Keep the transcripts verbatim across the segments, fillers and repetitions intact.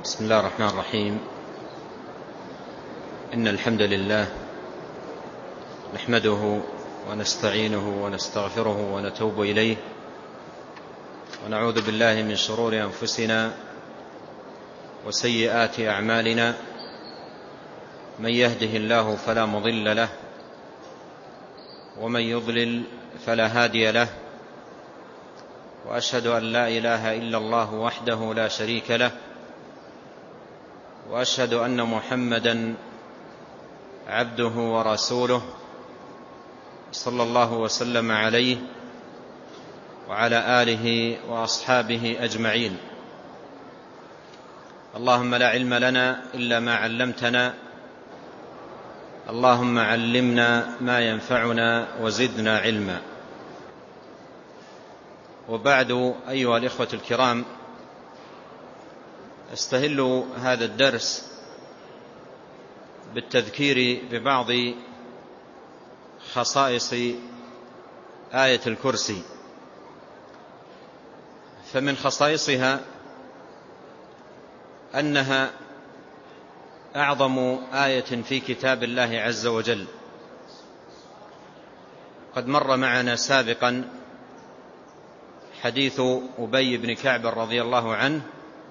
بسم الله الرحمن الرحيم. إن الحمد لله نحمده ونستعينه ونستغفره ونتوب إليه، ونعوذ بالله من شرور أنفسنا وسيئات أعمالنا. من يهده الله فلا مضل له، ومن يضلل فلا هادي له، وأشهد أن لا إله إلا الله وحده لا شريك له، وأشهد أن محمدًا عبده ورسوله صلى الله وسلم عليه وعلى آله وأصحابه أجمعين. اللهم لا علم لنا إلا ما علمتنا، اللهم علمنا ما ينفعنا وزدنا علما. وبعد، أيها الإخوة الكرام، استهل هذا الدرس بالتذكير ببعض خصائص آية الكرسي. فمن خصائصها أنها أعظم آية في كتاب الله عز وجل. قد مر معنا سابقا حديث أبي بن كعب رضي الله عنه،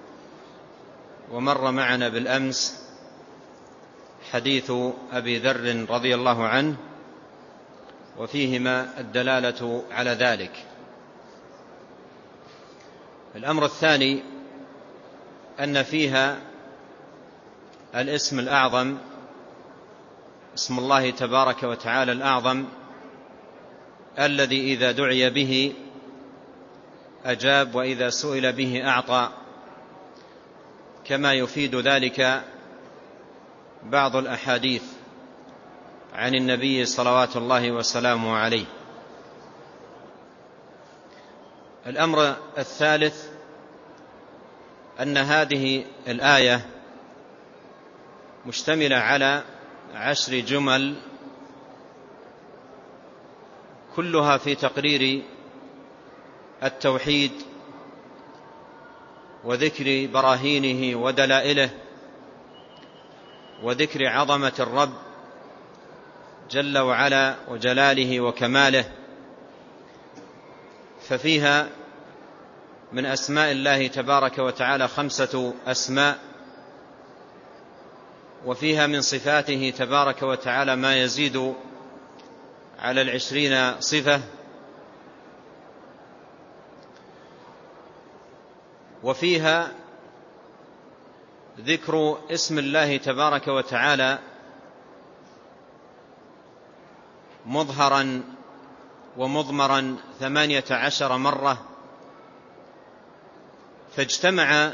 ومر معنا بالأمس حديث أبي ذر رضي الله عنه، وفيهما الدلالة على ذلك. الأمر الثاني أن فيها الاسم الأعظم، اسم الله تبارك وتعالى الأعظم، الذي إذا دعي به أجاب، وإذا سئل به أعطى، كما يفيد ذلك بعض الأحاديث عن النبي صلوات الله وسلامه عليه. الأمر الثالث أن هذه الآية مشتملة على عشر جمل، كلها في تقرير التوحيد وذكر براهينه ودلائله، وذكر عظمة الرب جل وعلا وجلاله وكماله. ففيها من أسماء الله تبارك وتعالى خمسة أسماء، وفيها من صفاته تبارك وتعالى ما يزيد على العشرين صفة، وفيها ذكر اسم الله تبارك وتعالى مظهرا ومضمرا ثمانية عشر مرة. فاجتمع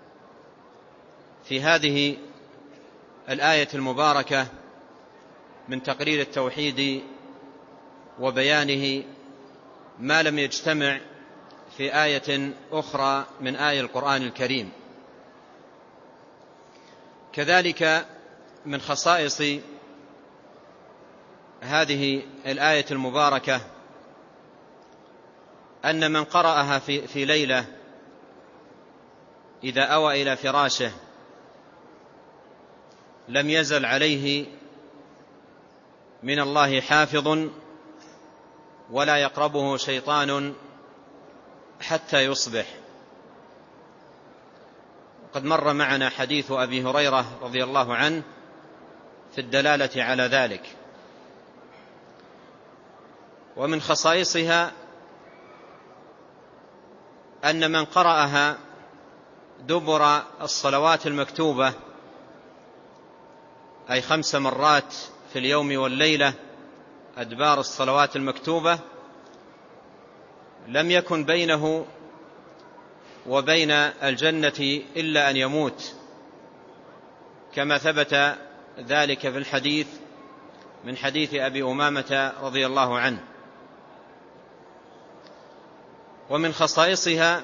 في هذه الآية المباركة من تقرير التوحيد وبيانه ما لم يجتمع في آية أخرى من آية القرآن الكريم. كذلك من خصائص هذه الآية المباركة أن من قرأها في, في ليلة إذا أوى إلى فراشه لم يزل عليه من الله حافظ، ولا يقربه شيطان حتى يصبح. وقد مر معنا حديث أبي هريرة رضي الله عنه في الدلالة على ذلك. ومن خصائصها أن من قرأها دبر الصلوات المكتوبة، أي خمس مرات في اليوم والليلة أدبار الصلوات المكتوبة، لم يكن بينه وبين الجنة إلا أن يموت، كما ثبت ذلك في الحديث من حديث أبي أمامة رضي الله عنه. ومن خصائصها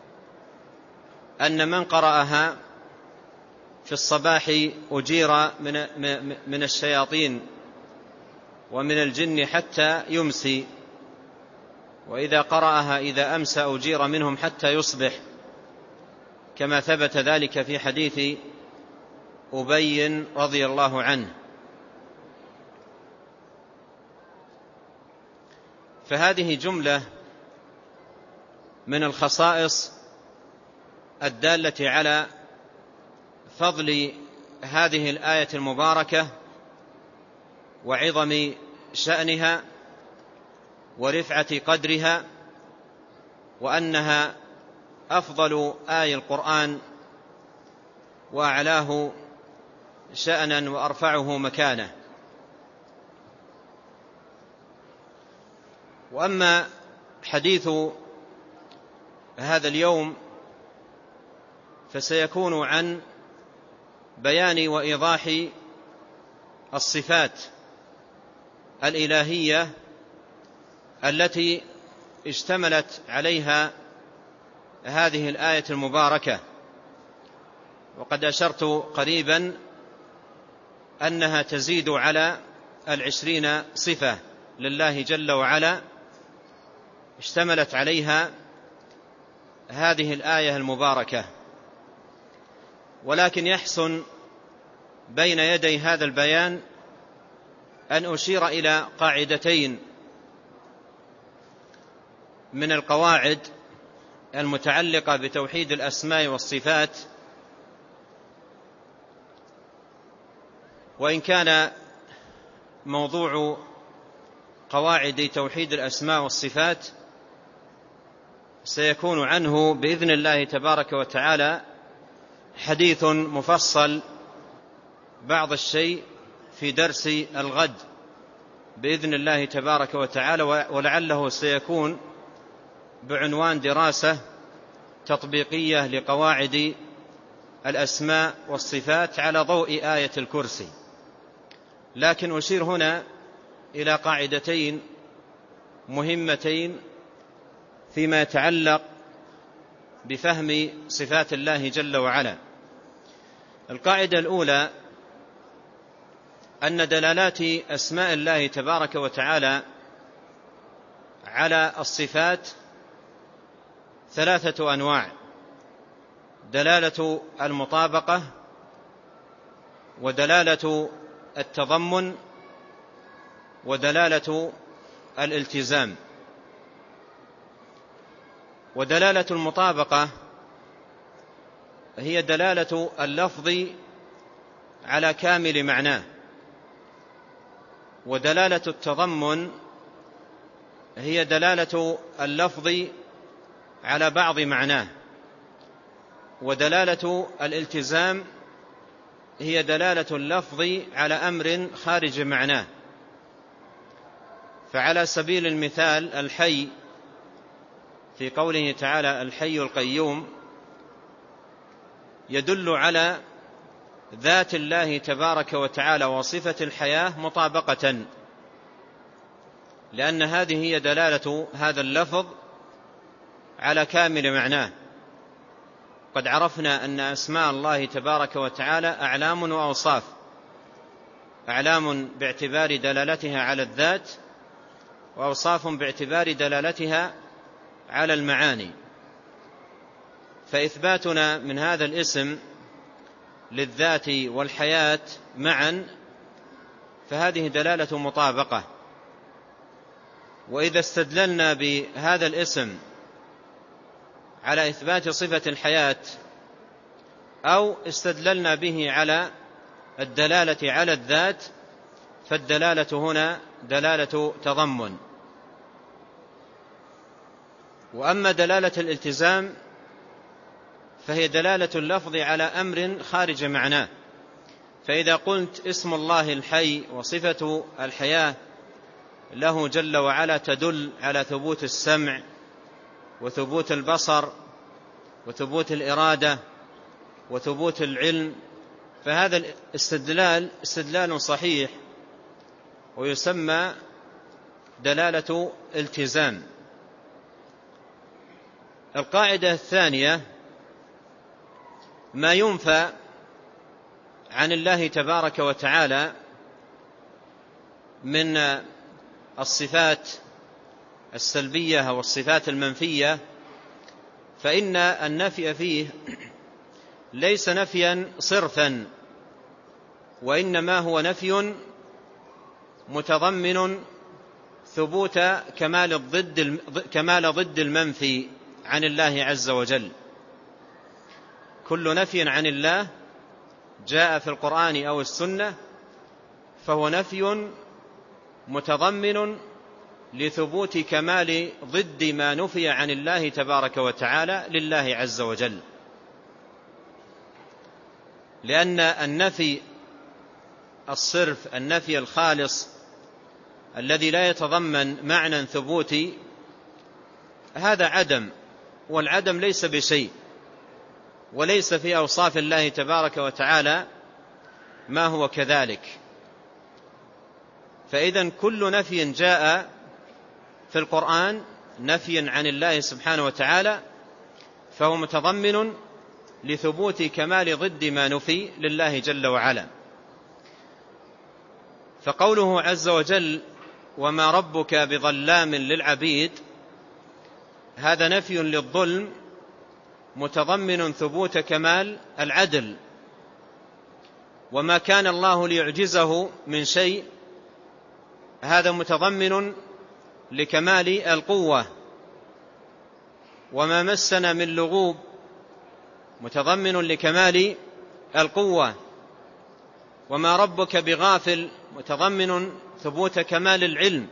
أن من قرأها في الصباح أجير من, من الشياطين ومن الجن حتى يمسي، وإذا قرأها إذا أمسى أجير منهم حتى يصبح، كما ثبت ذلك في حديث أبي رضي الله عنه. فهذه جملة من الخصائص الدالة على فضل هذه الآية المباركة وعظم شأنها ورفعة قدرها، وأنها أفضل آي القرآن وأعلاه شأنا وأرفعه مكانه. وأما حديث هذا اليوم فسيكون عن بيان وإيضاح الصفات الإلهية التي اشتملت عليها هذه الآية المباركة. وقد أشرت قريبا أنها تزيد على العشرين صفة لله جل وعلا اشتملت عليها هذه الآية المباركة. ولكن يحسن بين يدي هذا البيان أن أشير إلى قاعدتين من القواعد المتعلقة بتوحيد الأسماء والصفات. وإن كان موضوع قواعد توحيد الأسماء والصفات سيكون عنه بإذن الله تبارك وتعالى حديث مفصل بعض الشيء في درس الغد بإذن الله تبارك وتعالى، ولعله سيكون بعنوان دراسة تطبيقية لقواعد الأسماء والصفات على ضوء آية الكرسي. لكن أشير هنا إلى قاعدتين مهمتين فيما يتعلق بفهم صفات الله جل وعلا. القاعدة الأولى أن دلالات أسماء الله تبارك وتعالى على الصفات ثلاثة أنواع: دلالة المطابقة، ودلالة التضمن، ودلالة الالتزام. ودلالة المطابقة هي دلالة اللفظ على كامل معناه، ودلالة التضمن هي دلالة اللفظ على بعض معناه، ودلالة الالتزام هي دلالة اللفظ على أمر خارج معناه. فعلى سبيل المثال الحي في قوله تعالى الحي القيوم يدل على ذات الله تبارك وتعالى وصفة الحياة مطابقة، لأن هذه هي دلالة هذا اللفظ على كامل معناه. قد عرفنا أن أسماء الله تبارك وتعالى أعلام وأوصاف: أعلام باعتبار دلالتها على الذات، وأوصاف باعتبار دلالتها على المعاني. فإثباتنا من هذا الاسم للذات والحياة معا فهذه دلالة مطابقة. وإذا استدللنا بهذا الاسم على إثبات صفة الحياة أو استدللنا به على الدلالة على الذات فالدلالة هنا دلالة تضمن. وأما دلالة الالتزام فهي دلالة اللفظ على أمر خارج معناه. فإذا قلت اسم الله الحي وصفة الحياة له جل وعلا تدل على ثبوت السمع وثبوت البصر وثبوت الإرادة وثبوت العلم، فهذا الاستدلال استدلال صحيح ويسمى دلالة التزام. القاعدة الثانية: ما ينفى عن الله تبارك وتعالى من الصفات السلبية والصفات المنفية فإن النفي فيه ليس نفيا صرفا، وإنما هو نفي متضمن ثبوت كمال الضد كمال ضد المنفي عن الله عز وجل. كل نفي عن الله جاء في القرآن أو السنة فهو نفي متضمن لثبوت كمال ضد ما نفي عن الله تبارك وتعالى لله عز وجل، لأن النفي الصرف، النفي الخالص الذي لا يتضمن معنى ثبوتي، هذا عدم، والعدم ليس بشيء، وليس في أوصاف الله تبارك وتعالى ما هو كذلك. فإذن كل نفي جاء في القرآن نفي عن الله سبحانه وتعالى فهو متضمن لثبوت كمال ضد ما نفي لله جل وعلا. فقوله عز وجل وما ربك بظلام للعبيد، هذا نفي للظلم متضمن ثبوت كمال العدل، وما كان الله ليعجزه من شيء هذا متضمن لكمال القوة، وما مسنا من لغوب متضمن لكمال القوة، وما ربك بغافل متضمن ثبوت كمال العلم.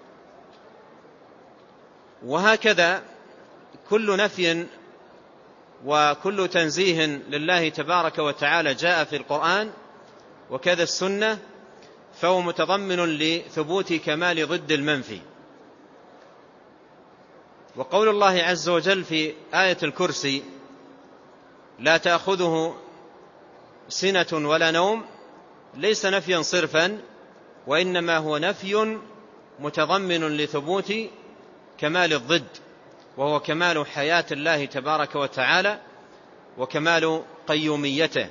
وهكذا كل نفي وكل تنزيه لله تبارك وتعالى جاء في القرآن وكذا السنة فهو متضمن لثبوت كمال ضد المنفي. وقول الله عز وجل في آية الكرسي لا تأخذه سنة ولا نوم ليس نفيا صرفا، وإنما هو نفي متضمن لثبوت كمال الضد، وهو كمال حياة الله تبارك وتعالى وكمال قيوميته.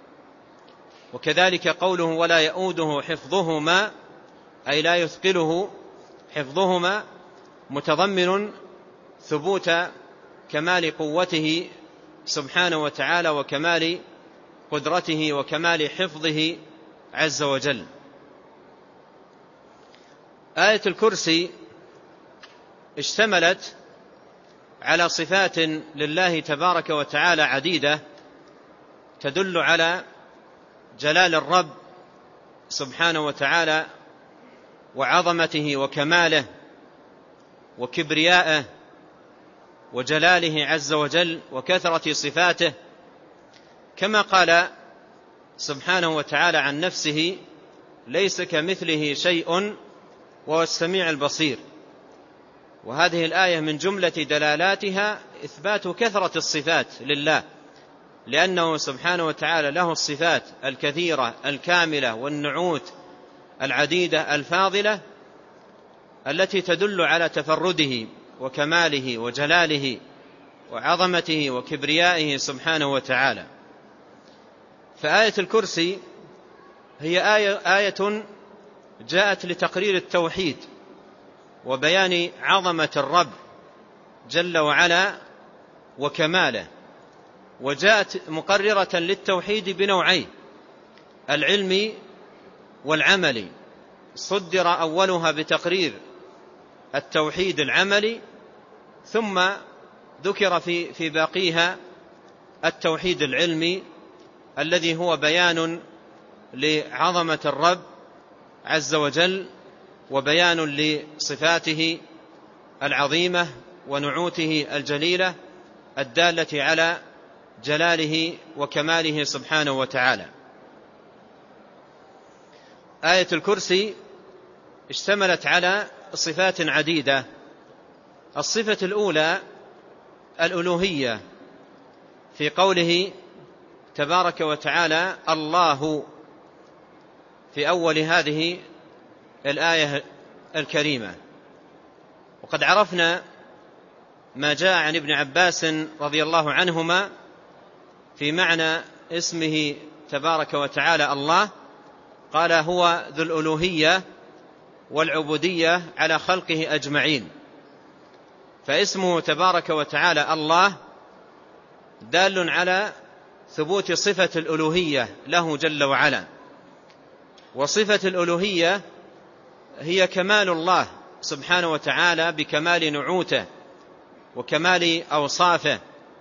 وكذلك قوله ولا يؤوده حفظهما أي لا يثقله حفظهما متضمن ثبوت كمال قوته سبحانه وتعالى وكمال قدرته وكمال حفظه عز وجل. آية الكرسي اشتملت على صفات لله تبارك وتعالى عديدة تدل على جلال الرب سبحانه وتعالى وعظمته وكماله وكبريائه وجلاله عز وجل وكثرة صفاته، كما قال سبحانه وتعالى عن نفسه ليس كمثله شيء وهو السميع البصير. وهذه الآية من جملة دلالاتها إثبات كثرة الصفات لله، لأنه سبحانه وتعالى له الصفات الكثيرة الكاملة والنعوت العديدة الفاضلة التي تدل على تفرده وكماله وجلاله وعظمته وكبريائه سبحانه وتعالى. فآية الكرسي هي آية, آية جاءت لتقرير التوحيد وبيان عظمة الرب جل وعلا وكماله، وجاءت مقررة للتوحيد بنوعين العلمي والعملي. صدر أولها بتقرير التوحيد العملي، ثم ذكر في في باقيها التوحيد العلمي الذي هو بيان لعظمة الرب عز وجل وبيان لصفاته العظيمة ونعوته الجليلة الدالة على جلاله وكماله سبحانه وتعالى. آية الكرسي اشتملت على صفات عديدة. الصفة الأولى الألوهية في قوله تبارك وتعالى الله في أول هذه الآية الكريمة. وقد عرفنا ما جاء عن ابن عباس رضي الله عنهما في معنى اسمه تبارك وتعالى الله، قال هو ذو الألوهية والعبودية على خلقه أجمعين. فاسمه تبارك وتعالى الله دال على ثبوت صفة الألوهية له جل وعلا. وصفة الألوهية هي كمال الله سبحانه وتعالى بكمال نعوته وكمال أوصافه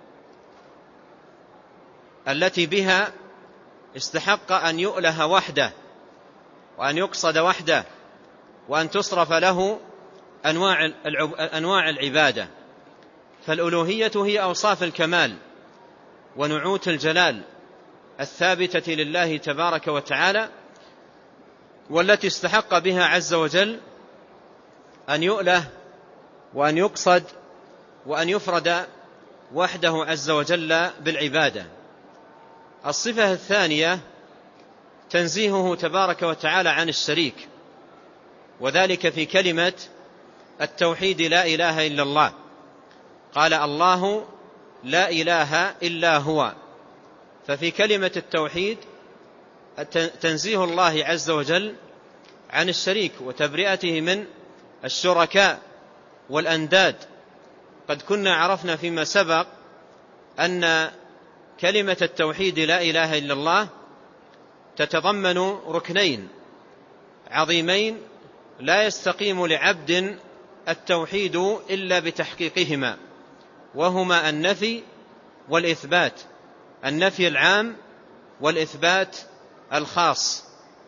التي بها استحق أن يؤله وحده وأن يقصد وحده وأن تصرف له أنواع أنواع العبادة. فالألوهية هي أوصاف الكمال ونعوت الجلال الثابتة لله تبارك وتعالى، والتي استحق بها عز وجل أن يؤله وأن يقصد وأن يفرد وحده عز وجل بالعبادة. الصفة الثانية تنزيهه تبارك وتعالى عن الشريك، وذلك في كلمة التوحيد لا إله إلا الله. قال الله لا إله إلا هو، ففي كلمة التوحيد تنزيه الله عز وجل عن الشريك وتبرئته من الشركاء والأنداد. قد كنا عرفنا فيما سبق أن كلمة التوحيد لا إله إلا الله تتضمن ركنين عظيمين لا يستقيم لعبد التوحيد إلا بتحقيقهما، وهما النفي والإثبات، النفي العام والإثبات الخاص.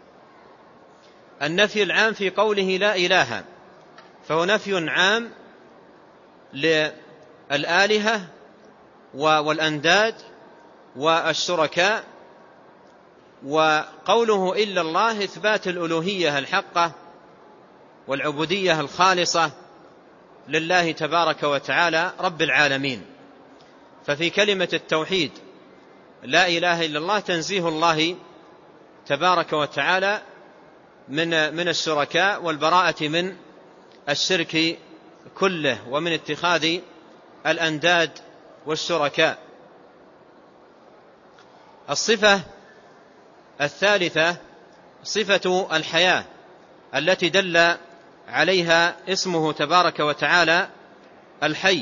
النفي العام في قوله لا إله، فهو نفي عام للآلهة والأنداد والشركاء، وقوله إلا الله إثبات الألوهية الحقة والعبودية الخالصة لله تبارك وتعالى رب العالمين. ففي كلمة التوحيد لا إله إلا الله تنزيه الله تبارك وتعالى من من الشركاء والبراءة من الشرك كله ومن اتخاذ الأنداد والشركاء. الصفة الثالثة صفة الحياة التي دل عليها اسمه تبارك وتعالى الحي.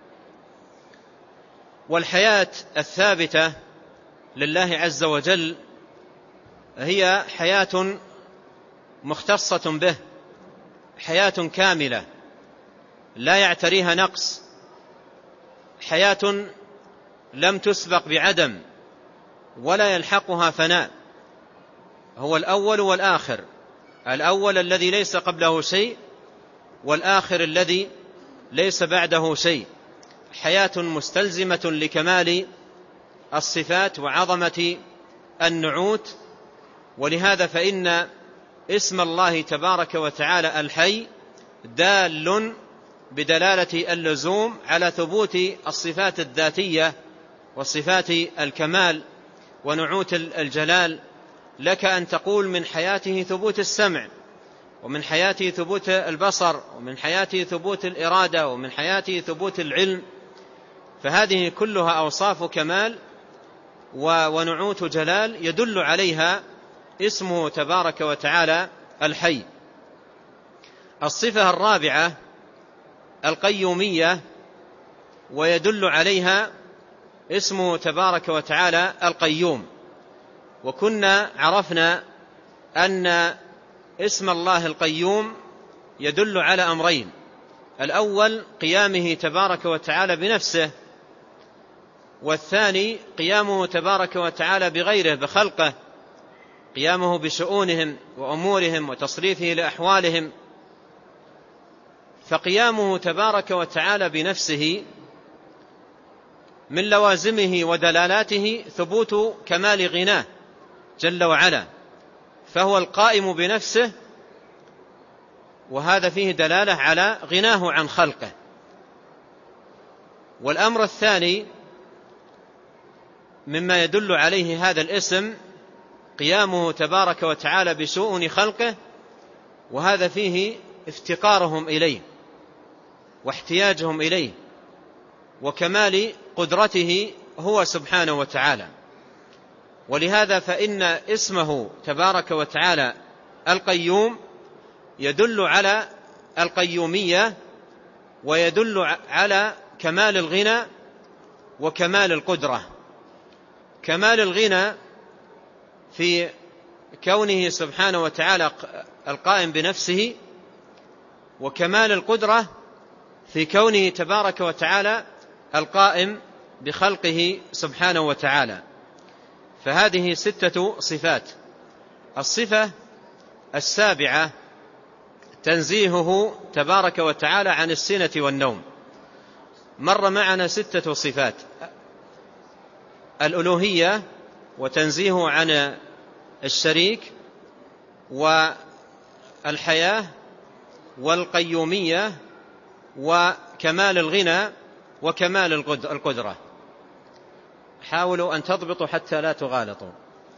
والحياة الثابتة لله عز وجل هي حياة مختصة به، حياة كاملة لا يعتريها نقص، حياة لم تسبق بعدم ولا يلحقها فناء. هو الأول والآخر، الأول الذي ليس قبله شيء، والآخر الذي ليس بعده شيء. حياة مستلزمة لكمال الصفات وعظمة النعوت. ولهذا فإن اسم الله تبارك وتعالى الحي دال بدلالة اللزوم على ثبوت الصفات الذاتية والصفات الكمال ونعوت الجلال. لك أن تقول من حياته ثبوت السمع، ومن حياته ثبوت البصر، ومن حياته ثبوت الإرادة، ومن حياته ثبوت العلم. فهذه كلها أوصاف كمال ونعوت جلال يدل عليها اسمه تبارك وتعالى الحي. الصفة الرابعة القيومية، ويدل عليها اسمه تبارك وتعالى القيوم. وكنا عرفنا أن اسم الله القيوم يدل على أمرين: الأول قيامه تبارك وتعالى بنفسه، والثاني قيامه تبارك وتعالى بغيره بخلقه، قيامه بشؤونهم وأمورهم وتصريفه لأحوالهم. فقيامه تبارك وتعالى بنفسه من لوازمه ودلالاته ثبوت كمال غناه جل وعلا، فهو القائم بنفسه، وهذا فيه دلالة على غناه عن خلقه. والأمر الثاني مما يدل عليه هذا الاسم قيامه تبارك وتعالى بشؤون خلقه، وهذا فيه افتقارهم إليه واحتياجهم إليه وكمال قدرته هو سبحانه وتعالى. ولهذا فإن اسمه تبارك وتعالى القيوم يدل على القيومية، ويدل على كمال الغنى وكمال القدرة. كمال الغنى في كونه سبحانه وتعالى القائم بنفسه، وكمال القدرة في كونه تبارك وتعالى القائم بخلقه سبحانه وتعالى. فهذه ستة صفات. الصفة السابعة تنزيهه تبارك وتعالى عن السنة والنوم. مر معنا ستة صفات: الألوهية، وتنزيهه عن الشريك، والحياة، والقيومية، وكمال الغنى، وكمال القدرة. حاولوا أن تضبطوا حتى لا تغالطوا.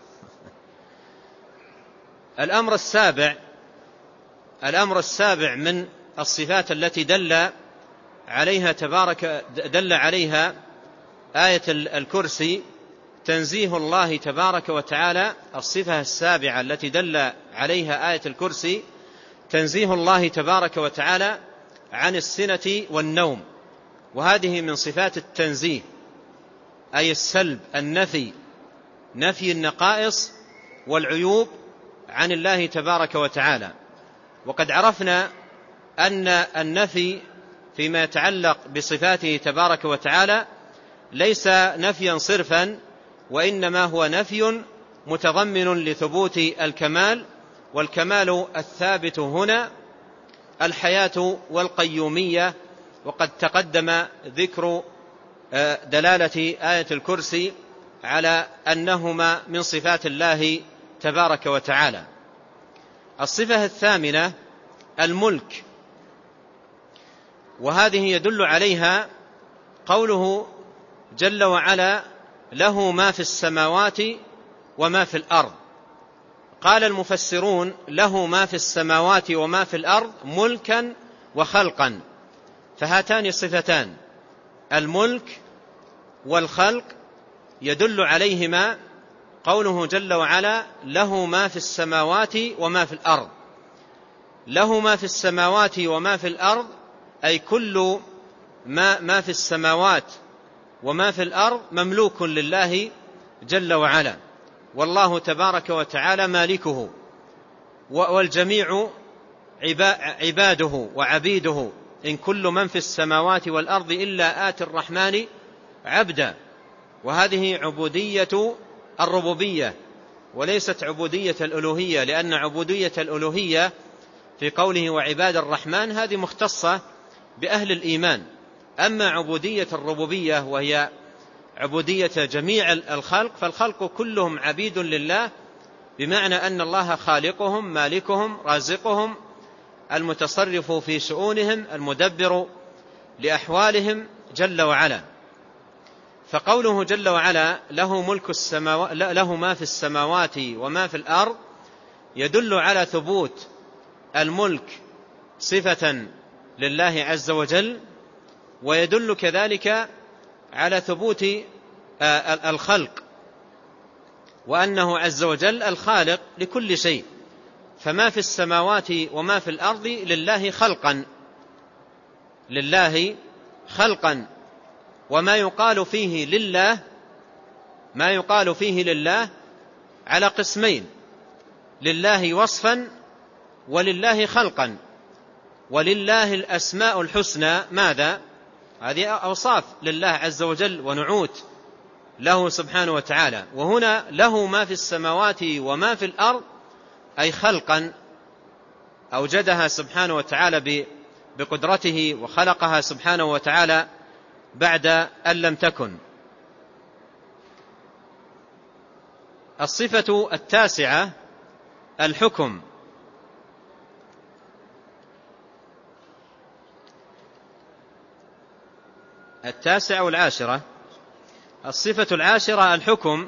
الأمر السابع الأمر السابع من الصفات التي دل عليها تبارك دل عليها آية الكرسي تنزيه الله تبارك وتعالى. الصفة السابعة التي دل عليها آية الكرسي تنزيه الله تبارك وتعالى عن السنة والنوم، وهذه من صفات التنزيه، أي السلب، النفي، نفي النقائص والعيوب عن الله تبارك وتعالى. وقد عرفنا أن النفي فيما يتعلق بصفاته تبارك وتعالى ليس نفيا صرفا، وإنما هو نفي متضمن لثبوت الكمال، والكمال الثابت هنا الحياة والقيومية. وقد تقدم ذكر دلالة آية الكرسي على أنهما من صفات الله تبارك وتعالى. الصفة الثامنة الملك، وهذه يدل عليها قوله جل وعلا له ما في السماوات وما في الأرض. قال المفسرون له ما في السماوات وما في الأرض ملكا وخلقا، فهاتان صفتان الملك والخلق يدل عليهما قوله جل وعلا له ما في السماوات وما في الأرض. له ما في السماوات وما في الأرض أي كل ما, ما في السماوات وما في الأرض مملوك لله جل وعلا، والله تبارك وتعالى مالكه، والجميع عباده وعبيده. إن كل من في السماوات والأرض إلا آتي الرحمن عبدا. وهذه عبودية الربوبية وليست عبودية الألوهية، لأن عبودية الألوهية في قوله وعباد الرحمن هذه مختصة بأهل الإيمان. أما عبودية الربوبية وهي عبودية جميع الخلق، فالخلق كلهم عبيد لله، بمعنى أن الله خالقهم مالكهم رازقهم المتصرف في شؤونهم المدبر لأحوالهم جل وعلا. فقوله جل وعلا له ملك السماوات له ما في السماوات وما في الأرض يدل على ثبوت الملك صفة لله عز وجل، ويدل كذلك على ثبوت الخلق، وأنه عز وجل الخالق لكل شيء. فما في السماوات وما في الأرض لله خلقا لله خلقا وما يقال فيه لله ما يقال فيه لله على قسمين: لله وصفا ولله خلقا. ولله الأسماء الحسنى. ماذا؟ هذه أوصاف لله عز وجل ونعوت له سبحانه وتعالى. وهنا له ما في السماوات وما في الأرض أي خلقا أوجدها سبحانه وتعالى بقدرته، وخلقها سبحانه وتعالى بعد أن لم تكن. الصفة التاسعة الحكم. التاسعة والعاشرة. الصفة العاشرة الحكم.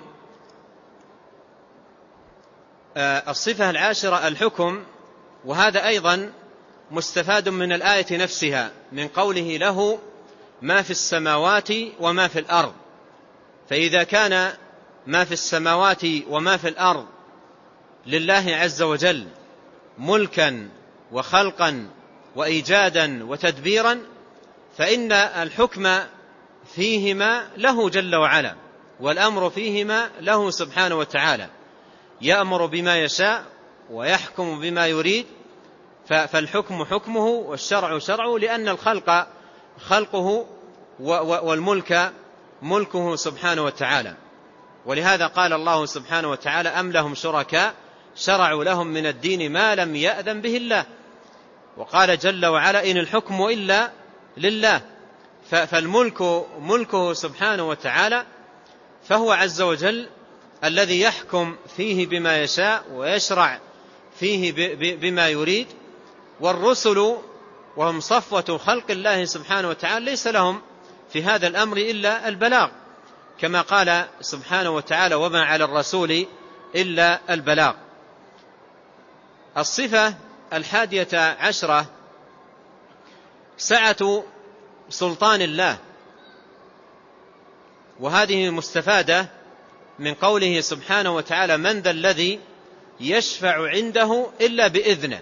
الصفة العاشرة الحكم، وهذا أيضا مستفاد من الآية نفسها، من قوله له ما في السماوات وما في الأرض. فإذا كان ما في السماوات وما في الأرض لله عز وجل ملكا وخلقا وإيجادا وتدبيرا، فإن الحكم فيهما له جل وعلا، والأمر فيهما له سبحانه وتعالى، يأمر بما يشاء ويحكم بما يريد، فالحكم حكمه والشرع شرعه، لأن الخلق خلقه والملك ملكه سبحانه وتعالى. ولهذا قال الله سبحانه وتعالى: أم لهم شركاء شرعوا لهم من الدين ما لم يأذن به الله. وقال جل وعلا: إن الحكم إلا لله. فالملك ملكه سبحانه وتعالى، فهو عز وجل الذي يحكم فيه بما يشاء ويشرع فيه بما يريد. والرسل وهم صفوة خلق الله سبحانه وتعالى ليس لهم في هذا الأمر إلا البلاغ، كما قال سبحانه وتعالى: وما على الرسول إلا البلاغ. الصفة الحادية عشرة سعة سلطان الله، وهذه مستفادة من قوله سبحانه وتعالى: من ذا الذي يشفع عنده إلا بإذنه.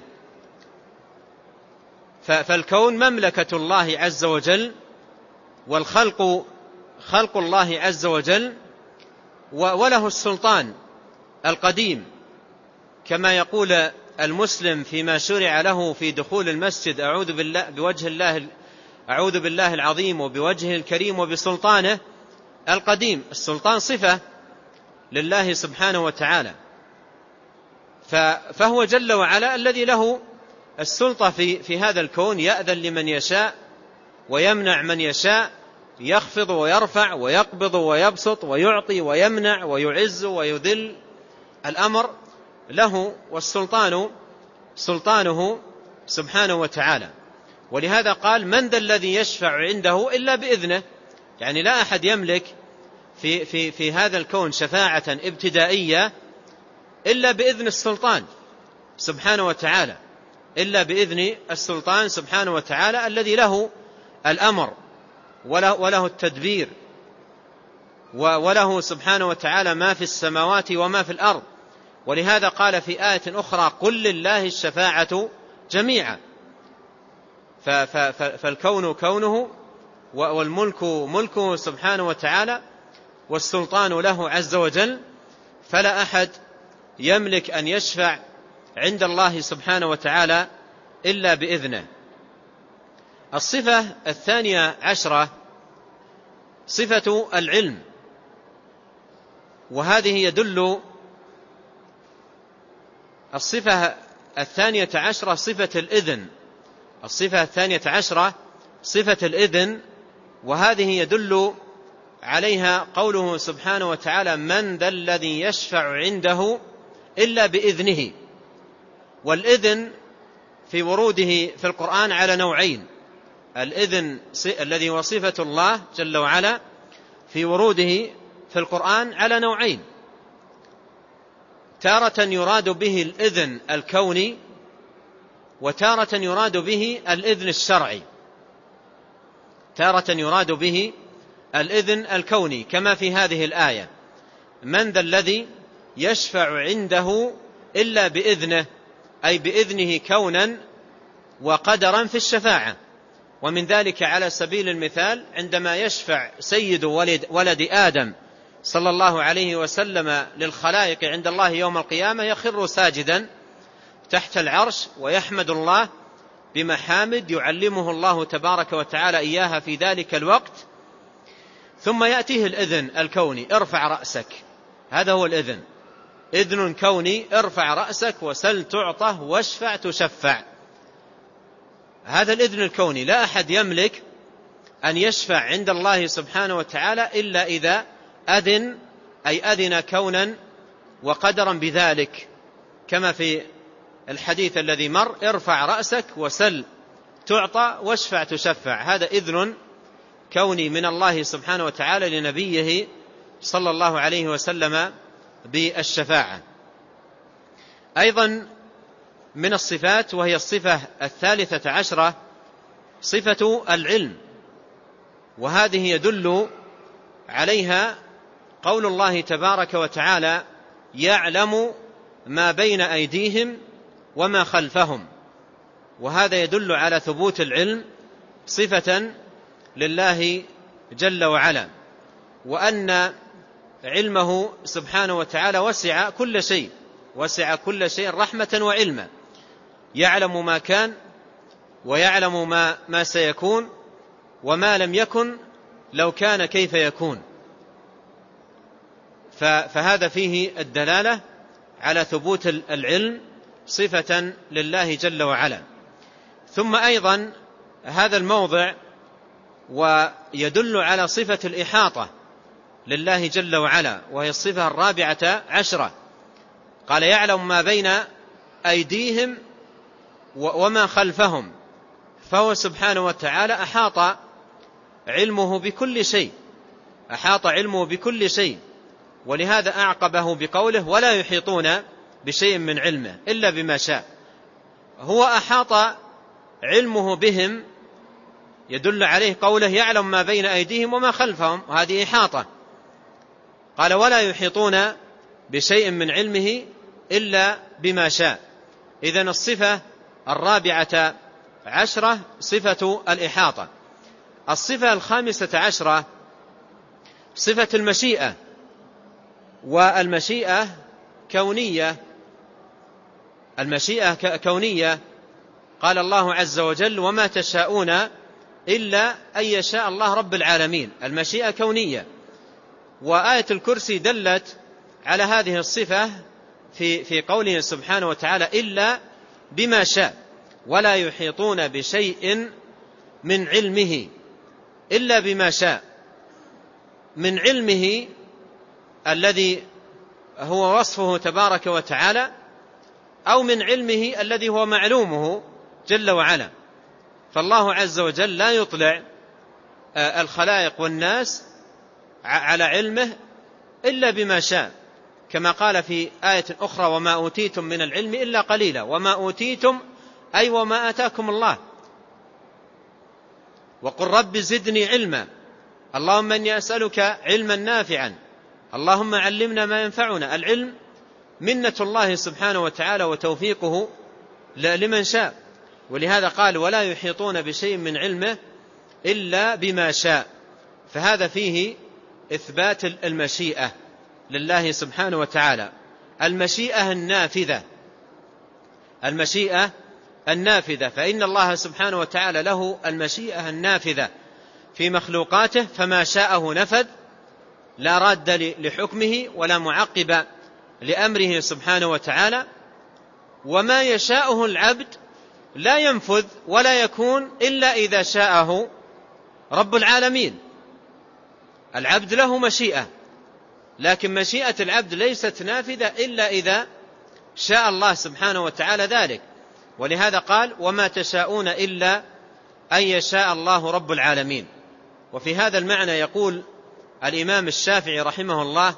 فالكون مملكة الله عز وجل، والخلق خلق الله عز وجل، وله السلطان القديم، كما يقول المسلم فيما شرع له في دخول المسجد: أعوذ بالله بوجه الله أعوذ بالله العظيم وبوجهه الكريم وبسلطانه القديم. السلطان صفة لله سبحانه وتعالى، فهو جل وعلا الذي له السلطة في في هذا الكون، يأذن لمن يشاء ويمنع من يشاء، يخفض ويرفع ويقبض ويبسط ويعطي ويمنع ويعز ويذل، الأمر له، والسلطان سلطانه سبحانه وتعالى. ولهذا قال: من ذا الذي يشفع عنده إلا بإذنه، يعني لا أحد يملك في, في, في هذا الكون شفاعة ابتدائية إلا بإذن السلطان سبحانه وتعالى، إلا بإذن السلطان سبحانه وتعالى الذي له الأمر وله, وله التدبير، وله سبحانه وتعالى ما في السماوات وما في الأرض. ولهذا قال في آية أخرى: قل لله الشفاعة جميعا. فالكون كونه، والملك ملكه سبحانه وتعالى، والسلطان له عز وجل، فلا أحد يملك أن يشفع عند الله سبحانه وتعالى إلا بإذنه. الصفة الثانية عشرة صفة العلم، وهذه يدل الصفة الثانية عشرة صفة الإذن الصفة الثانية عشرة صفة الإذن، وهذه يدل عليها قوله سبحانه وتعالى: من ذا الذي يشفع عنده إلا بإذنه. والإذن في وروده في القرآن على نوعين: الإذن الذي هو صفة الله جل وعلا في وروده في القرآن على نوعين: تارة يراد به الإذن الكوني، وتارة يراد به الإذن الشرعي. تارة يراد به الإذن الكوني كما في هذه الآية: من ذا الذي يشفع عنده إلا بإذنه، أي بإذنه كونا وقدرا في الشفاعة. ومن ذلك على سبيل المثال عندما يشفع سيد ولد, ولد آدم صلى الله عليه وسلم للخلائق عند الله يوم القيامة، يخر ساجدا تحت العرش ويحمد الله بمحامد يعلمه الله تبارك وتعالى إياها في ذلك الوقت، ثم يأتيه الإذن الكوني: ارفع رأسك. هذا هو الإذن، إذن كوني: ارفع رأسك وسل تعطه واشفع تشفع. هذا الإذن الكوني، لا أحد يملك أن يشفع عند الله سبحانه وتعالى إلا إذا أذن، أي أذن كونا وقدرا بذلك، كما في الحديث الذي مر: ارفع رأسك وسل تعطى واشفع تشفع. هذا إذن كوني من الله سبحانه وتعالى لنبيه صلى الله عليه وسلم بالشفاعة. أيضا من الصفات، وهي الصفة الثالثة عشرة، صفة العلم، وهذه يدل عليها قول الله تبارك وتعالى: يعلم ما بين أيديهم وما خلفهم. وهذا يدل على ثبوت العلم صفة لله جل وعلا، وأن علمه سبحانه وتعالى وسع كل شيء، وسع كل شيء رحمة وعلما، يعلم ما كان ويعلم ما, ما سيكون وما لم يكن لو كان كيف يكون. فهذا فيه الدلالة على ثبوت العلم صفة لله جل وعلا. ثم أيضا هذا الموضع ويدل على صفة الإحاطة لله جل وعلا، وهي الصفة الرابعة عشرة. قال يعلم ما بين أيديهم وما خلفهم، فهو سبحانه وتعالى أحاط علمه بكل شيء، أحاط علمه بكل شيء، ولهذا أعقبه بقوله ولا يحيطون بشيء من علمه إلا بما شاء. هو أحاط علمه بهم، يدل عليه قوله يعلم ما بين أيديهم وما خلفهم، وهذه إحاطة. قال ولا يحيطون بشيء من علمه إلا بما شاء. إذن الصفة الرابعة عشرة صفة الإحاطة. الصفة الخامسة عشرة صفة المشيئة، والمشيئة كونية، المشيئة كونية. قال الله عز وجل وما تشاءون إلا أن يشاء الله رب العالمين، المشيئة كونية. وآية الكرسي دلت على هذه الصفة في في قوله سبحانه وتعالى إلا بما شاء، ولا يحيطون بشيء من علمه إلا بما شاء، من علمه الذي هو وصفه تبارك وتعالى، أو من علمه الذي هو معلومه جل وعلا. فالله عز وجل لا يطلع الخلائق والناس على علمه إلا بما شاء، كما قال في آية أخرى وما أوتيتم من العلم إلا قليلا. وما أوتيتم أي وما آتاكم الله، وقل رب زدني علما، اللهم إني أسألك علما نافعا، اللهم علمنا ما ينفعنا. العلم منة الله سبحانه وتعالى وتوفيقه لمن شاء، ولهذا قال ولا يحيطون بشيء من علمه إلا بما شاء. فهذا فيه إثبات المشيئة لله سبحانه وتعالى، المشيئة النافذة، المشيئة النافذة. فإن الله سبحانه وتعالى له المشيئة النافذة في مخلوقاته، فما شاءه نفذ، لا راد لحكمه ولا معقب لأمره سبحانه وتعالى. وما يشاءه العبد لا ينفذ ولا يكون إلا إذا شاءه رب العالمين. العبد له مشيئة، لكن مشيئة العبد ليست نافذة إلا إذا شاء الله سبحانه وتعالى ذلك. ولهذا قال وما تشاءون إلا أن يشاء الله رب العالمين. وفي هذا المعنى يقول الإمام الشافعي رحمه الله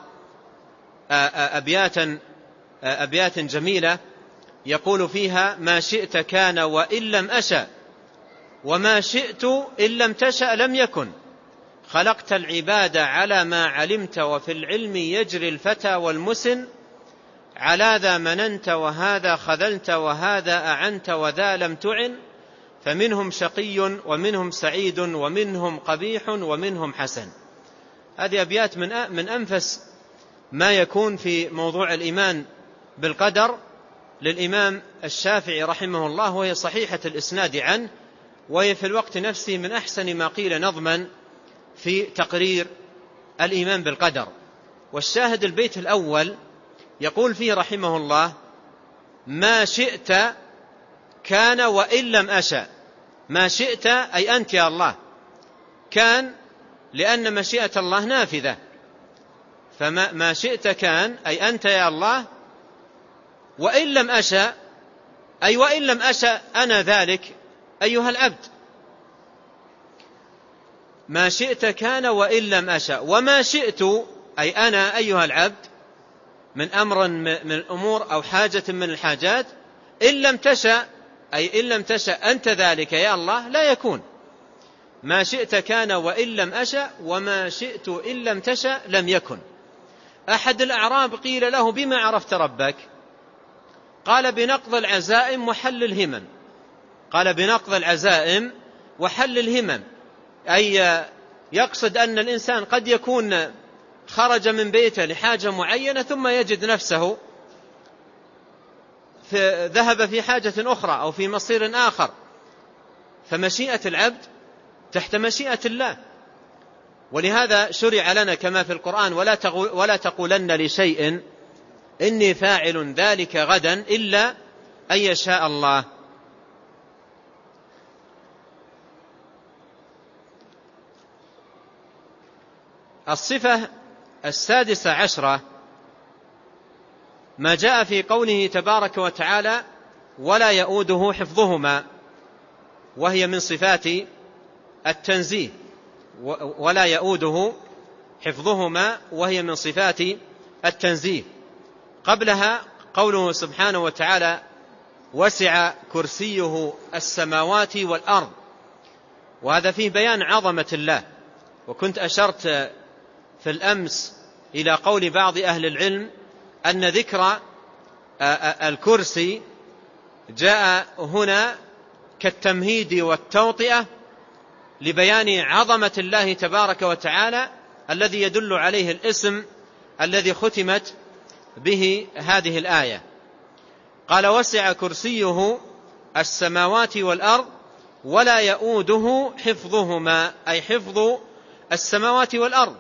أبياتا أبيات جميلة يقول فيها ما شئت كان وإن لم أشأ، وما شئت إن لم تشأ لم يكن، خلقت العباد على ما علمت، وفي العلم يجري الفتى والمسن، على ذا مننت وهذا خذلت، وهذا أعنت وذا لم تعن، فمنهم شقي ومنهم سعيد ومنهم قبيح ومنهم حسن. هذه أبيات من من أنفس ما يكون في موضوع الإيمان بالقدر للإمام الشافعي رحمه الله، وهي صحيحة الإسناد عنه، وهي في الوقت نفسه من أحسن ما قيل نظما في تقرير الإيمان بالقدر. والشاهد البيت الأول يقول فيه رحمه الله ما شئت كان وإن لم أشأ. ما شئت أي أنت يا الله، كان لأن مشيئة الله نافذة، فما ما شئت كان أي أنت يا الله، وإن لم أشأ أي وإن لم أشأ أنا ذلك أيها العبد. ما شئت كان وإن لم أشأ، وما شئت أي أنا أيها العبد من أمر من الأمور أو حاجة من الحاجات، إن لم تشأ أي إن لم تشأ أنت ذلك يا الله لا يكون. ما شئت كان وإن لم أشأ، وما شئت إن لم تشأ لم يكن. أحد الأعراب قيل له بما عرفت ربك؟ قال بنقض العزائم وحل الهمم. قال بنقض العزائم وحل الهمم، أي يقصد أن الإنسان قد يكون خرج من بيته لحاجة معينة ثم يجد نفسه في ذهب في حاجة أخرى أو في مصير آخر، فمشيئة العبد تحت مشيئة الله. ولهذا شرع لنا كما في القرآن: ولا ولا تقولن لشيء إني فاعل ذلك غدا إلا أن يشاء الله. الصفة السادسة عشرة ما جاء في قوله تبارك وتعالى: ولا يؤوده حفظهما، وهي من صفات التنزيه. ولا يؤوده حفظهما وهي من صفات التنزيه. قبلها قوله سبحانه وتعالى: وسع كرسيه السماوات والأرض، وهذا فيه بيان عظمة الله. وكنت أشرت في الأمس إلى قول بعض أهل العلم أن ذكر الكرسي جاء هنا كالتمهيد والتوطئة لبيان عظمة الله تبارك وتعالى، الذي يدل عليه الاسم الذي ختمت به هذه الآية. قال: وسع كرسيه السماوات والأرض ولا يؤوده حفظهما، أي حفظ السماوات والأرض.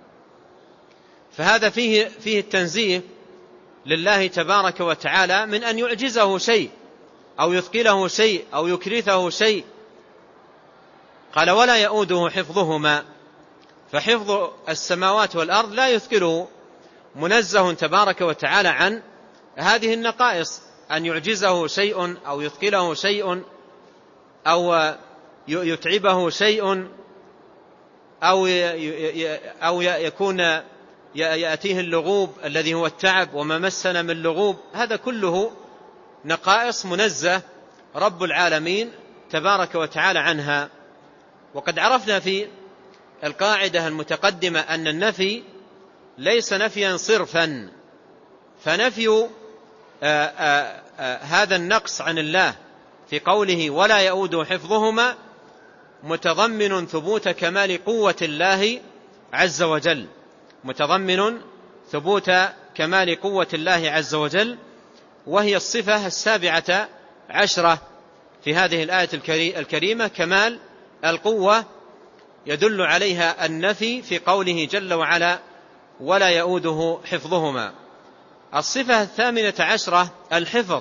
فهذا فيه, فيه التنزيه لله تبارك وتعالى من أن يعجزه شيء أو يثقله شيء أو يكرثه شيء. قال: ولا يؤوده حفظهما، فحفظ السماوات والأرض لا يثقله، منزه تبارك وتعالى عن هذه النقائص، أن يعجزه شيء أو يثقله شيء أو يتعبه شيء أو أو يكون يأتيه اللغوب الذي هو التعب، وما مسنا من لغوب. هذا كله نقائص منزه رب العالمين تبارك وتعالى عنها. وقد عرفنا في القاعدة المتقدمة أن النفي ليس نفيا صرفا، فنفي آآ آآ هذا النقص عن الله في قوله ولا يؤود حفظهما متضمن ثبوت كمال قوة الله عز وجل، متضمن ثبوت كمال قوة الله عز وجل، وهي الصفة السابعة عشرة في هذه الآية الكريمة، كمال القوة، يدل عليها النفي في قوله جل وعلا ولا يؤوده حفظهما. الصفة الثامنة عشرة الحفظ،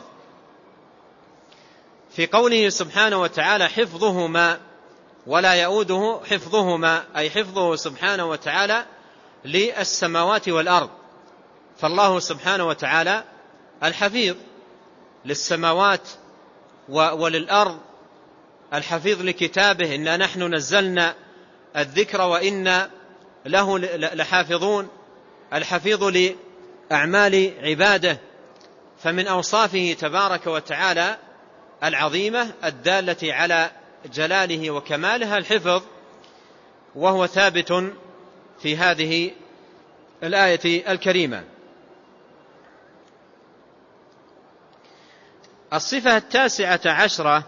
في قوله سبحانه وتعالى حفظهما ولا يؤوده حفظهما، أي حفظه سبحانه وتعالى للسماوات والأرض. فالله سبحانه وتعالى الحفيظ للسماوات وللأرض، الحفيظ لكتابه: إنا نحن نزلنا الذكر وإنا له لحافظون، الحفيظ لأعمال عباده. فمن أوصافه تبارك وتعالى العظيمة الدالة على جلاله وكمالها الحفظ، وهو ثابت في هذه الآية الكريمة. الصفة التاسعة عشرة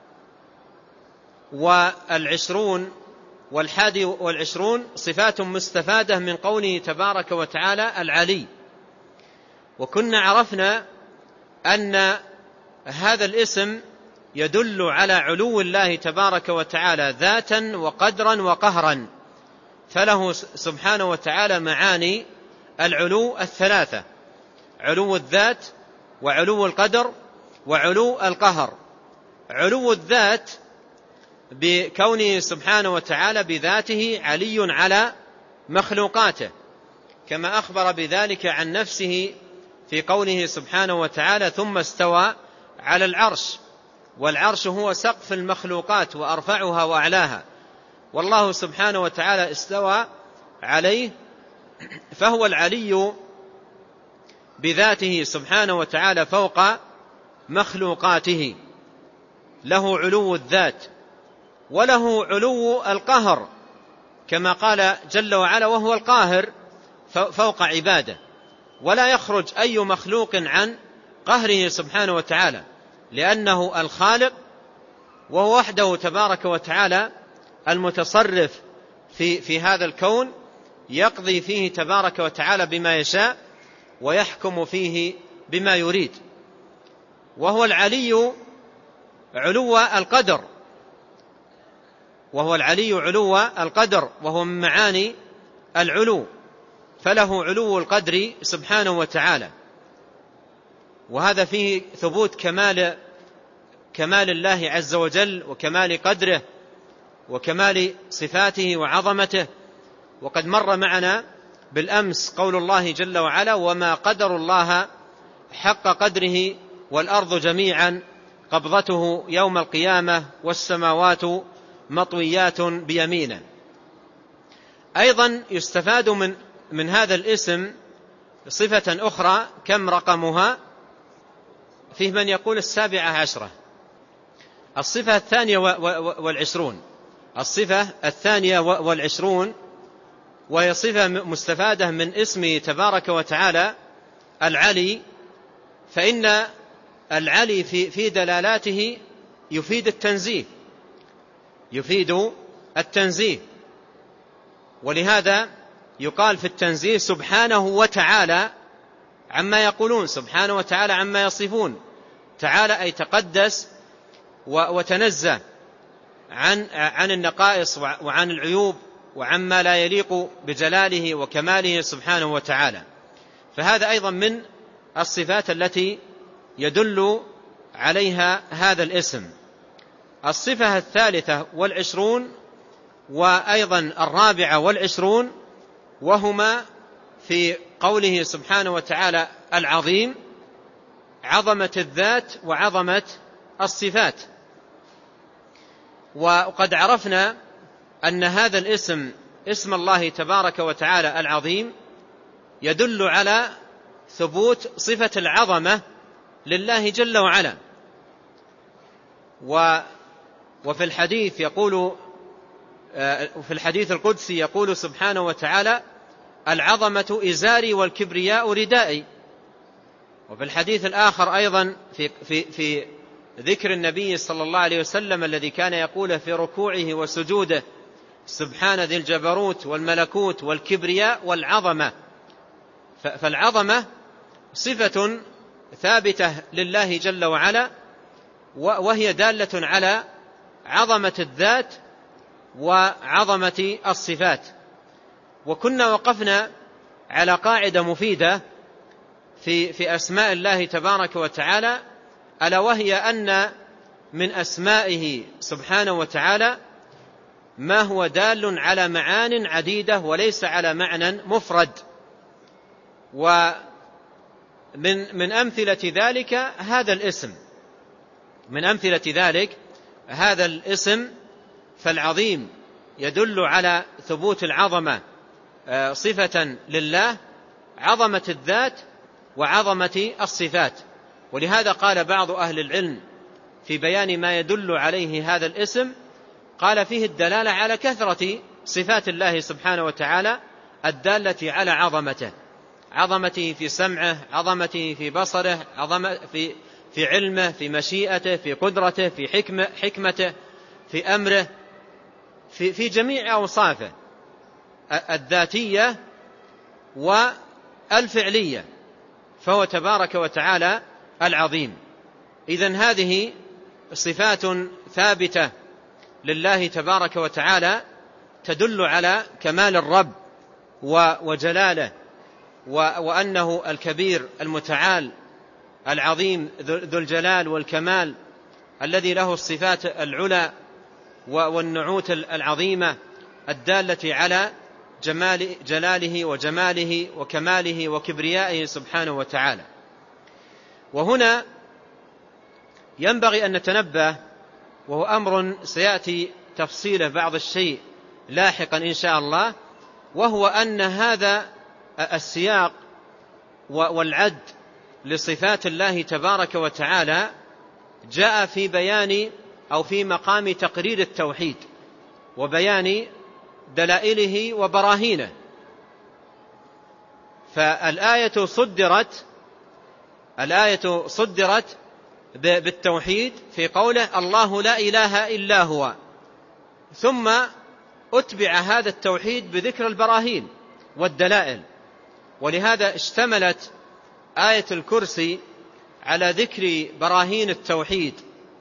والعشرون والحادي والعشرون صفات مستفادة من قوله تبارك وتعالى العلي. وكنا عرفنا أن هذا الاسم يدل على علو الله تبارك وتعالى ذاتا وقدرا وقهرا، فله سبحانه وتعالى معاني العلو الثلاثة: علو الذات وعلو القدر وعلو القهر. علو الذات بكونه سبحانه وتعالى بذاته علي على مخلوقاته، كما أخبر بذلك عن نفسه في قوله سبحانه وتعالى ثم استوى على العرش، والعرش هو سقف المخلوقات وأرفعها وأعلاها، والله سبحانه وتعالى استوى عليه، فهو العلي بذاته سبحانه وتعالى فوق مخلوقاته، له علو الذات وله علو القهر، كما قال جل وعلا وهو القاهر فوق عباده، ولا يخرج أي مخلوق عن قهره سبحانه وتعالى، لأنه الخالق وهو وحده تبارك وتعالى المتصرف في, في هذا الكون، يقضي فيه تبارك وتعالى بما يشاء ويحكم فيه بما يريد. وهو العلي علو القدر وهو العلي علو القدر وهو من معاني العلو، فله علو القدر سبحانه وتعالى. وهذا فيه ثبوت كمال كمال الله عز وجل وكمال قدره وكمال صفاته وعظمته. وقد مر معنا بالأمس قول الله جل وعلا: وما قدر الله حق قدره والأرض جميعا قبضته يوم القيامة والسماوات مطويات بيمينه. أيضا يستفاد من, من هذا الاسم صفة أخرى. كم رقمها؟ فيه من يقول السابعة عشرة. الصفة الثانية والعشرون الصفة الثانية والعشرون وهي صفة مستفادة من اسمه تبارك وتعالى العلي. فإن العلي في, في دلالاته يفيد التنزيه يفيد التنزيه ولهذا يقال في التنزيه سبحانه وتعالى عما يقولون، سبحانه وتعالى عما يصفون. تعالى أي تقدس وتنزه عن عن النقائص وعن العيوب وعما لا يليق بجلاله وكماله سبحانه وتعالى. فهذا أيضا من الصفات التي يدل عليها هذا الاسم. الصفة الثالثة والعشرون وأيضا الرابعة والعشرون وهما في قوله سبحانه وتعالى العظيم، عظمة الذات وعظمة الصفات. وقد عرفنا أن هذا الاسم اسم الله تبارك وتعالى العظيم يدل على ثبوت صفة العظمة لله جل وعلا. وفي الحديث يقول في الحديث القدسي يقول سبحانه وتعالى: العظمة إزاري والكبرياء ردائي. وفي الحديث الآخر أيضا في, في, في ذكر النبي صلى الله عليه وسلم الذي كان يقول في ركوعه وسجوده: سبحان ذي الجبروت والملكوت والكبرياء والعظمة. فالعظمة صفة ثابتة لله جل وعلا، وهي دالة على عظمة الذات وعظمة الصفات. وكنا وقفنا على قاعدة مفيدة في, في أسماء الله تبارك وتعالى، ألا وهي أن من أسمائه سبحانه وتعالى ما هو دال على معان عديدة وليس على معنى مفرد. ومن من أمثلة ذلك هذا الاسم من أمثلة ذلك هذا الاسم فالعظيم يدل على ثبوت العظمة صفة لله، عظمة الذات وعظمة الصفات. ولهذا قال بعض أهل العلم في بيان ما يدل عليه هذا الاسم، قال فيه الدلالة على كثرة صفات الله سبحانه وتعالى الدالة على عظمته، عظمته في سمعه، عظمته في بصره، عظمة في في علمه، في مشيئته، في قدرته، في حكمة حكمته، في أمره، في في جميع أوصافه الذاتية والفعلية، فهو تبارك وتعالى العظيم. إذن هذه صفات ثابتة لله تبارك وتعالى تدل على كمال الرب وجلاله، وأنه الكبير المتعال العظيم ذو الجلال والكمال الذي له الصفات العلى والنعوت العظيمة الدالة على جمال جلاله وجماله وكماله وكبريائه سبحانه وتعالى. وهنا ينبغي أن نتنبه، وهو أمر سيأتي تفصيله بعض الشيء لاحقا إن شاء الله، وهو أن هذا السياق والعد لصفات الله تبارك وتعالى جاء في بيان أو في مقام تقرير التوحيد وبيان دلائله وبراهينه. فالآية صدرت الآية صدرت بالتوحيد في قوله: الله لا إله إلا هو، ثم أتبع هذا التوحيد بذكر البراهين والدلائل. ولهذا اشتملت آية الكرسي على ذكر براهين التوحيد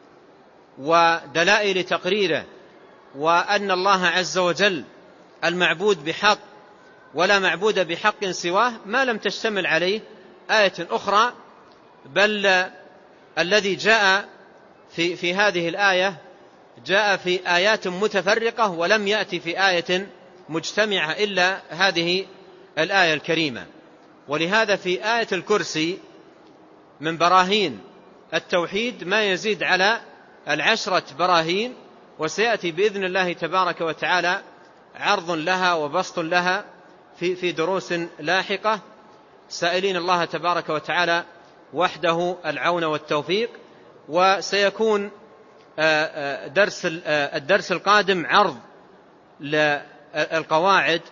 ودلائل تقريره، وأن الله عز وجل المعبود بحق ولا معبود بحق سواه، ما لم تشتمل عليه آية أخرى. بل الذي جاء في, في هذه الآية جاء في آيات متفرقة، ولم يأتي في آية مجتمعة إلا هذه الآية الكريمة. ولهذا في آية الكرسي من براهين التوحيد ما يزيد على العشرة براهين، وسيأتي بإذن الله تبارك وتعالى عرض لها وبسط لها في, في دروس لاحقة، سائلين الله تبارك وتعالى وحده العون والتوفيق. وسيكون درس الدرس القادم عرض للقواعد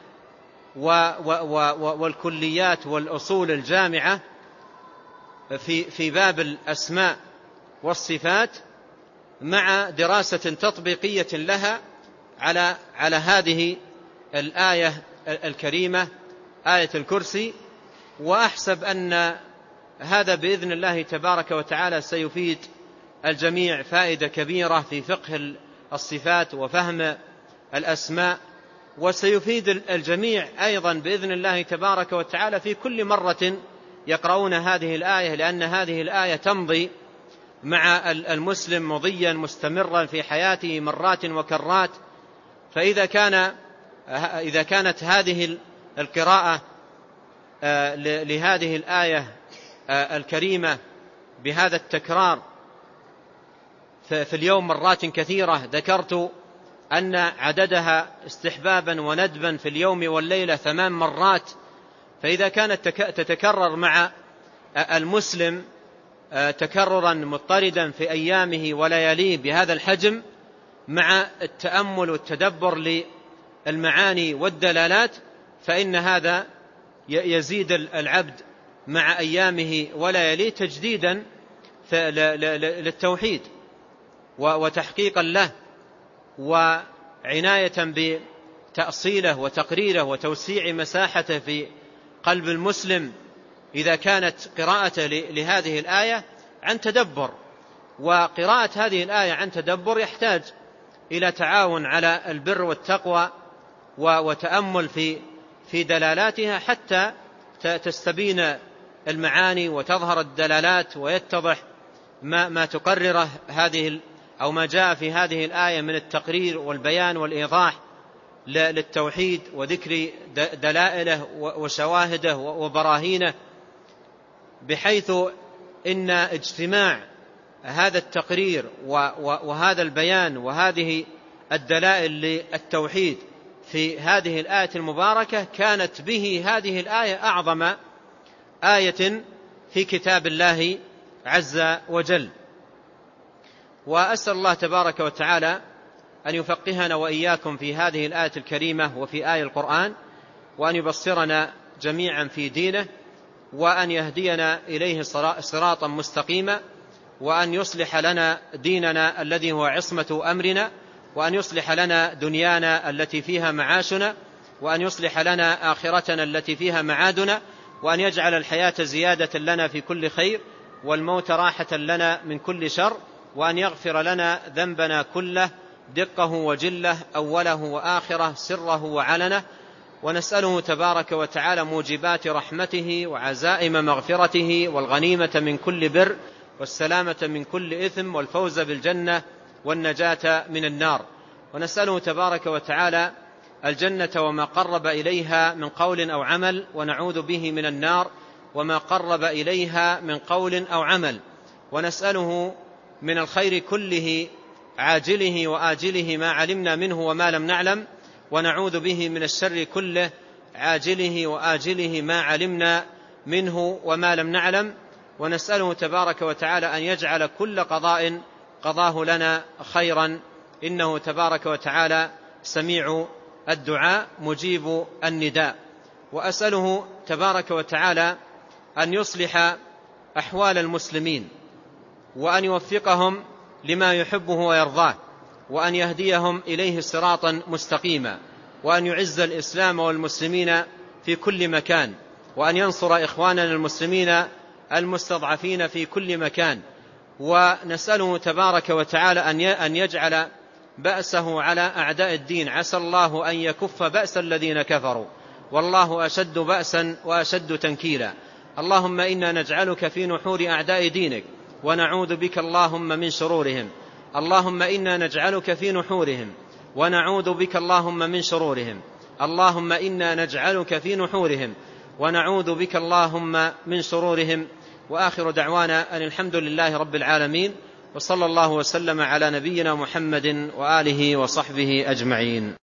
والكليات والأصول الجامعة في في باب الأسماء والصفات، مع دراسة تطبيقية لها على على هذه الآية الكريمة آية الكرسي. وأحسب أن هذا بإذن الله تبارك وتعالى سيفيد الجميع فائدة كبيرة في فقه الصفات وفهم الأسماء، وسيفيد الجميع أيضا بإذن الله تبارك وتعالى في كل مرة يقرؤون هذه الآية، لأن هذه الآية تمضي مع المسلم مضيا مستمرا في حياته مرات وكرات. فإذا كان إذا كانت هذه القراءة لهذه الآية الكريمة بهذا التكرار في اليوم مرات كثيرة، ذكرت أن عددها استحبابا وندبا في اليوم والليلة ثمان مرات، فإذا كانت تتكرر مع المسلم تكررا مضطردا في أيامه ولياليه بهذا الحجم، مع التأمل والتدبر للمعاني والدلالات، فإن هذا يزيد العبد مع أيامه ولياليه تجديدا للتوحيد وتحقيقا له، وعناية بتأصيله وتقريره وتوسيع مساحته في قلب المسلم إذا كانت قراءته لهذه الآية عن تدبر. وقراءة هذه الآية عن تدبر يحتاج إلى تعاون على البر والتقوى وتأمل في في دلالاتها حتى تستبين المعاني وتظهر الدلالات ويتضح ما ما تقرره هذه أو ما جاء في هذه الآية من التقرير والبيان والإيضاح للتوحيد وذكر دلائله وشواهده وبراهينه، بحيث إن اجتماع هذا التقرير وهذا البيان وهذه الدلائل للتوحيد في هذه الآية المباركة كانت به هذه الآية أعظم آية في كتاب الله عز وجل. وأسأل الله تبارك وتعالى أن يفقهنا وإياكم في هذه الآية الكريمة وفي آية القرآن، وأن يبصرنا جميعا في دينه، وأن يهدينا إليه صراطا مستقيما، وأن يصلح لنا ديننا الذي هو عصمة أمرنا، وأن يصلح لنا دنيانا التي فيها معاشنا، وأن يصلح لنا آخرتنا التي فيها معادنا، وأن يجعل الحياة زيادة لنا في كل خير والموت راحة لنا من كل شر، وأن يغفر لنا ذنبنا كله دقه وجله أوله وآخره سره وعلنه. ونسأله تبارك وتعالى موجبات رحمته وعزائم مغفرته والغنيمة من كل بر والسلامة من كل إثم والفوز بالجنة والنجاة من النار. ونسأله تبارك وتعالى الجنة وما قرب إليها من قول أو عمل، ونعوذ به من النار وما قرب إليها من قول أو عمل. ونسأله من الخير كله عاجله وآجله ما علمنا منه وما لم نعلم، ونعوذ به من الشر كله عاجله وآجله ما علمنا منه وما لم نعلم. ونسأله تبارك وتعالى أن يجعل كل قضاء قضاه لنا خيرا، إنه تبارك وتعالى سميع الدعاء مجيب النداء. وأسأله تبارك وتعالى أن يصلح أحوال المسلمين، وأن يوفقهم لما يحبه ويرضاه، وأن يهديهم إليه صراطا مستقيما، وأن يعز الإسلام والمسلمين في كل مكان، وأن ينصر إخواننا المسلمين المستضعفين في كل مكان، ونسأله تبارك وتعالى أن يجعل بأسه على أعداء الدين. عسى الله أن يكف بأس الذين كفروا، والله أشد بأسا وأشد تنكيلا. اللهم إنا نجعلك في نحور أعداء دينك ونعوذ بك اللهم من شرورهم. اللهم إنا نجعلك في نحورهم ونعوذ بك اللهم من شرورهم. اللهم إنا نجعلك في نحورهم ونعوذ بك اللهم من شرورهم. وآخر دعوانا أن الحمد لله رب العالمين، وصلى الله وسلم على نبينا محمد وآله وصحبه أجمعين.